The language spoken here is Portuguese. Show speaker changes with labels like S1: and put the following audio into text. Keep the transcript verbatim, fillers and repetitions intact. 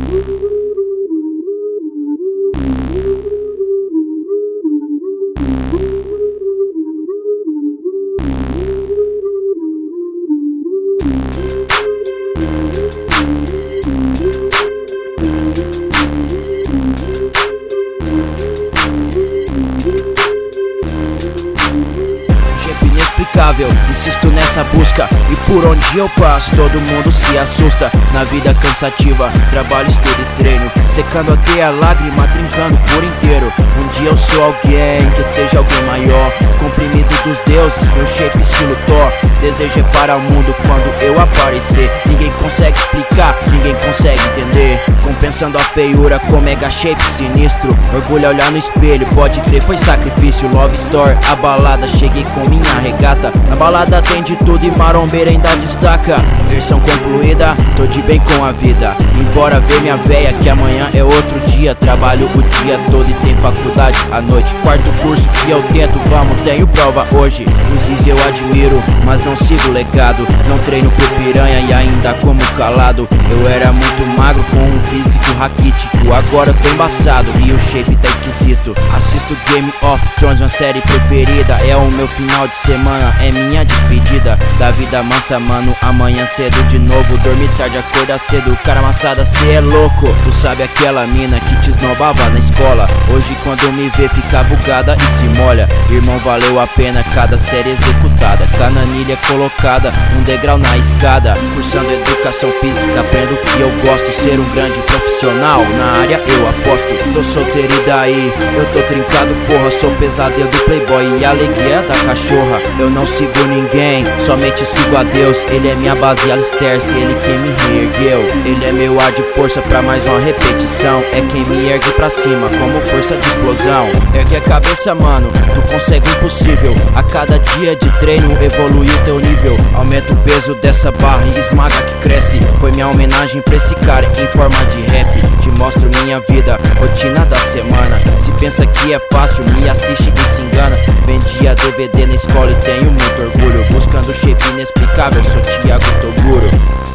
S1: Insisto nessa busca e por onde eu passo todo mundo se assusta. Na vida cansativa, trabalho, estudo e treino, secando até a lágrima, trincando por inteiro. Um dia eu sou alguém, que seja alguém maior, comprimido dos deuses, meu shape estilo Thor. Desejo é para o mundo quando eu aparecer. Ninguém consegue explicar, ninguém consegue entender. Compensando a feiura com mega shape sinistro. Orgulho a olhar no espelho, pode crer, foi sacrifício. Love Store, a balada, cheguei com minha regata. Na balada tem de tudo e marombeira ainda destaca. Versão concluída, tô de bem com a vida. Embora ver minha véia que amanhã é outro dia. Trabalho o dia todo e tem faculdade à noite. Quarto curso que eu tento, vamos, tenho prova hoje. Os Easy eu admiro, mas não sigo legado. Não treino pro piranha e ainda como calado. Eu era muito magro com um físico raquítico, agora eu tô embaçado e o shape tá esquisito. Assisto Game of Thrones, minha série preferida. É o meu final de semana, é minha despedida da vida mansa, mano. Amanhã cedo de novo, dormir tarde, acordar cedo. Cara amassada, cê é louco. Tu sabe aquela mina que te esnobava na escola? Hoje quando me vê fica bugada e se molha. Irmão, valeu a pena cada série executada. Cananilha colocada, um degrau na escada. Cursando educação física, aprendo o que eu gosto. Ser um grande profissional, na área eu aposto. Tô solteiro e daí, eu tô trincado, porra. Sou pesadelo do playboy e alegria da cachorra. Eu não sigo ninguém, somente sigo a Deus. Ele é minha base e alicerce, ele quem me reergueu. Ele é meu ar de força pra mais uma repetição. É quem me ergue pra cima, como força de explosão. Ergue a cabeça, mano, tu consegue o impossível. A cada dia de treino evolui o teu nível. Aumenta o peso dessa barra e esmaga que cresce. Foi minha homenagem pra esse cara em forma de rap. Te mostro minha vida, rotina da semana. Se pensa que é fácil, me assiste e se engana. Vendia D V D na escola e tenho muito orgulho. Buscando shape inexplicável, sou Thiago Toguro.